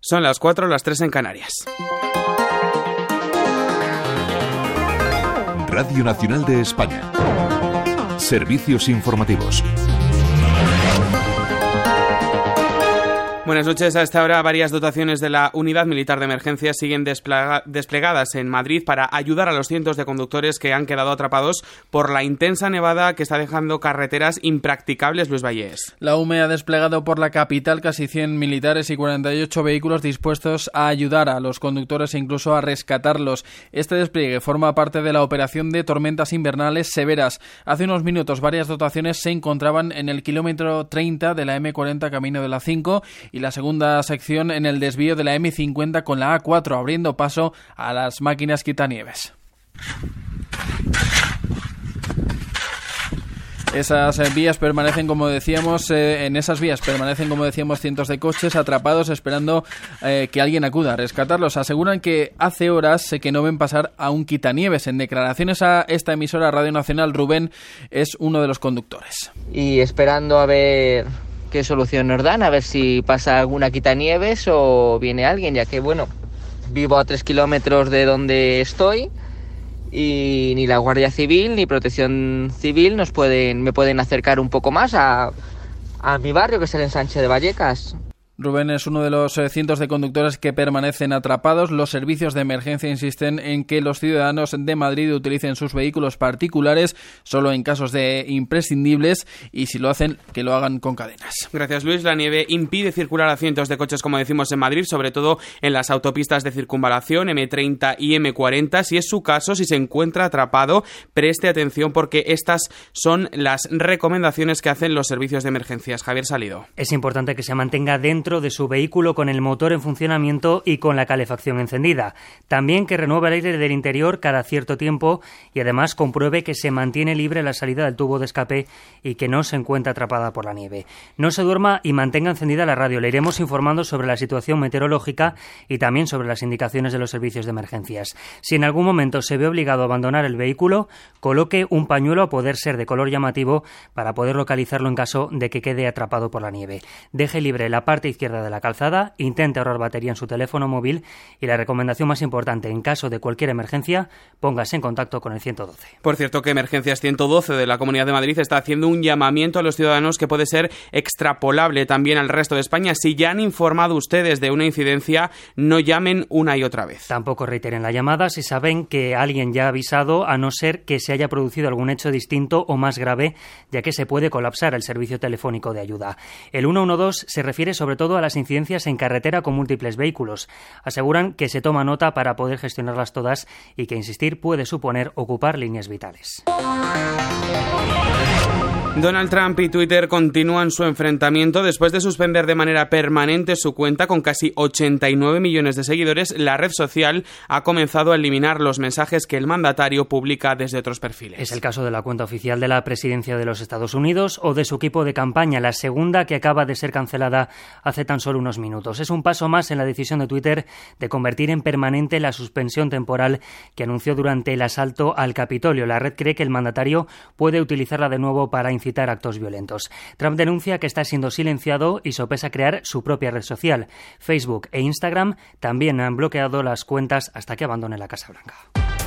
Son las 4, las 3 en Canarias. Radio Nacional de España. Servicios informativos. Buenas noches. A esta hora, varias dotaciones de la Unidad Militar de Emergencias siguen desplegadas en Madrid para ayudar a los cientos de conductores que han quedado atrapados por la intensa nevada que está dejando carreteras impracticables. Luis Vallés. La UME ha desplegado por la capital casi 100 militares y 48 vehículos dispuestos a ayudar a los conductores e incluso a rescatarlos. Este despliegue forma parte de la operación de tormentas invernales severas. Hace unos minutos, varias dotaciones se encontraban en el kilómetro 30 de la M40 camino de la 5 y la segunda sección en el desvío de la M50 con la A4, abriendo paso a las máquinas quitanieves. Esas vías permanecen, como decíamos, cientos de coches atrapados esperando que alguien acuda a rescatarlos. Aseguran que hace horas que no ven pasar a un quitanieves. En declaraciones a esta emisora Radio Nacional, Rubén es uno de los conductores. Y esperando a ver qué solución nos dan, a ver si pasa alguna quitanieves o viene alguien, ya que, vivo a 3 kilómetros de donde estoy y ni la Guardia Civil ni Protección Civil me pueden acercar un poco más a mi barrio, que es el Ensanche de Vallecas. Rubén es uno de los cientos de conductores que permanecen atrapados. Los servicios de emergencia insisten en que los ciudadanos de Madrid utilicen sus vehículos particulares solo en casos de imprescindibles y si lo hacen, que lo hagan con cadenas. Gracias, Luis. La nieve impide circular a cientos de coches, como decimos, en Madrid, sobre todo en las autopistas de circunvalación M30 y M40. Si es su caso, si se encuentra atrapado, preste atención porque estas son las recomendaciones que hacen los servicios de emergencias. Javier Salido. Es importante que se mantenga dentro de su vehículo con el motor en funcionamiento y con la calefacción encendida. También que renueve el aire del interior cada cierto tiempo y además compruebe que se mantiene libre la salida del tubo de escape y que no se encuentra atrapada por la nieve. No se duerma y mantenga encendida la radio. Le iremos informando sobre la situación meteorológica y también sobre las indicaciones de los servicios de emergencias. Si en algún momento se ve obligado a abandonar el vehículo, coloque un pañuelo a poder ser de color llamativo para poder localizarlo en caso de que quede atrapado por la nieve. Deje libre la parte izquierda de la calzada, intente ahorrar batería en su teléfono móvil y la recomendación más importante, en caso de cualquier emergencia, póngase en contacto con el 112. Por cierto, que Emergencias 112 de la Comunidad de Madrid está haciendo un llamamiento a los ciudadanos que puede ser extrapolable también al resto de España. Si ya han informado ustedes de una incidencia, no llamen una y otra vez. Tampoco reiteren la llamada si saben que alguien ya ha avisado, a no ser que se haya producido algún hecho distinto o más grave, ya que se puede colapsar el servicio telefónico de ayuda. El 112 se refiere sobre todo a las incidencias en carretera con múltiples vehículos. Aseguran que se toma nota para poder gestionarlas todas y que insistir puede suponer ocupar líneas vitales. Donald Trump y Twitter continúan su enfrentamiento. Después de suspender de manera permanente su cuenta con casi 89 millones de seguidores, la red social ha comenzado a eliminar los mensajes que el mandatario publica desde otros perfiles. Es el caso de la cuenta oficial de la presidencia de los Estados Unidos o de su equipo de campaña, la segunda que acaba de ser cancelada hace tan solo unos minutos. Es un paso más en la decisión de Twitter de convertir en permanente la suspensión temporal que anunció durante el asalto al Capitolio. La red cree que el mandatario puede utilizarla de nuevo para incitar actos violentos. Trump denuncia que está siendo silenciado y sopesa crear su propia red social. Facebook e Instagram también han bloqueado las cuentas hasta que abandone la Casa Blanca.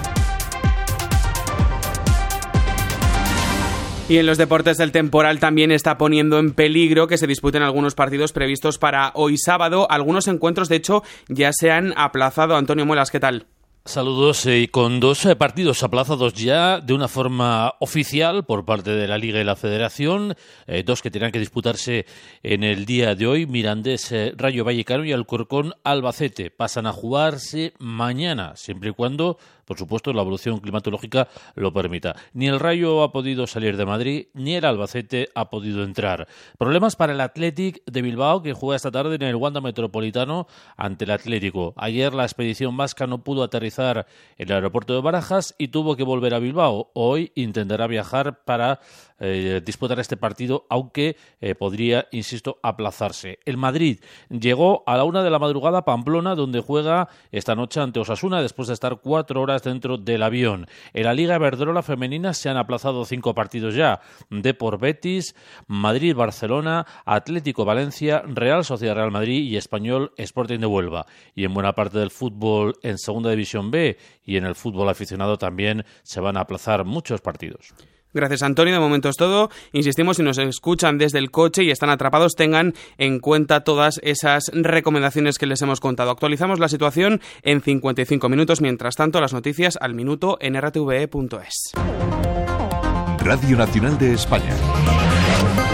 Y en los deportes, el temporal también está poniendo en peligro que se disputen algunos partidos previstos para hoy sábado. Algunos encuentros, de hecho, ya se han aplazado. Antonio Muelas, ¿qué tal? Saludos, con 2 partidos aplazados ya de una forma oficial por parte de la Liga y la Federación, 2 que tendrán que disputarse en el día de hoy. Mirandés, Rayo Vallecano y Alcorcón, Albacete pasan a jugarse mañana, siempre y cuando, por supuesto, la evolución climatológica lo permita. Ni el Rayo ha podido salir de Madrid, ni el Albacete ha podido entrar. Problemas para el Athletic de Bilbao, que juega esta tarde en el Wanda Metropolitano ante el Atlético. Ayer la expedición vasca no pudo aterrizar aterrizar en el aeropuerto de Barajas y tuvo que volver a Bilbao. Hoy intentará viajar para disputar este partido, aunque podría, insisto, aplazarse. El Madrid llegó a la 1 de la madrugada a Pamplona, donde juega esta noche ante Osasuna, después de estar 4 horas dentro del avión. En la Liga Iberdrola femenina se han aplazado 5 partidos ya. Depor Betis, Madrid Barcelona, Atlético Valencia, Real Sociedad Real Madrid y Español Sporting de Huelva. Y en buena parte del fútbol en Segunda División B y en el fútbol aficionado también se van a aplazar muchos partidos. Gracias, Antonio. De momento es todo. Insistimos, si nos escuchan desde el coche y están atrapados, tengan en cuenta todas esas recomendaciones que les hemos contado. Actualizamos la situación en 55 minutos. Mientras tanto, las noticias al minuto en rtve.es. Radio Nacional de España.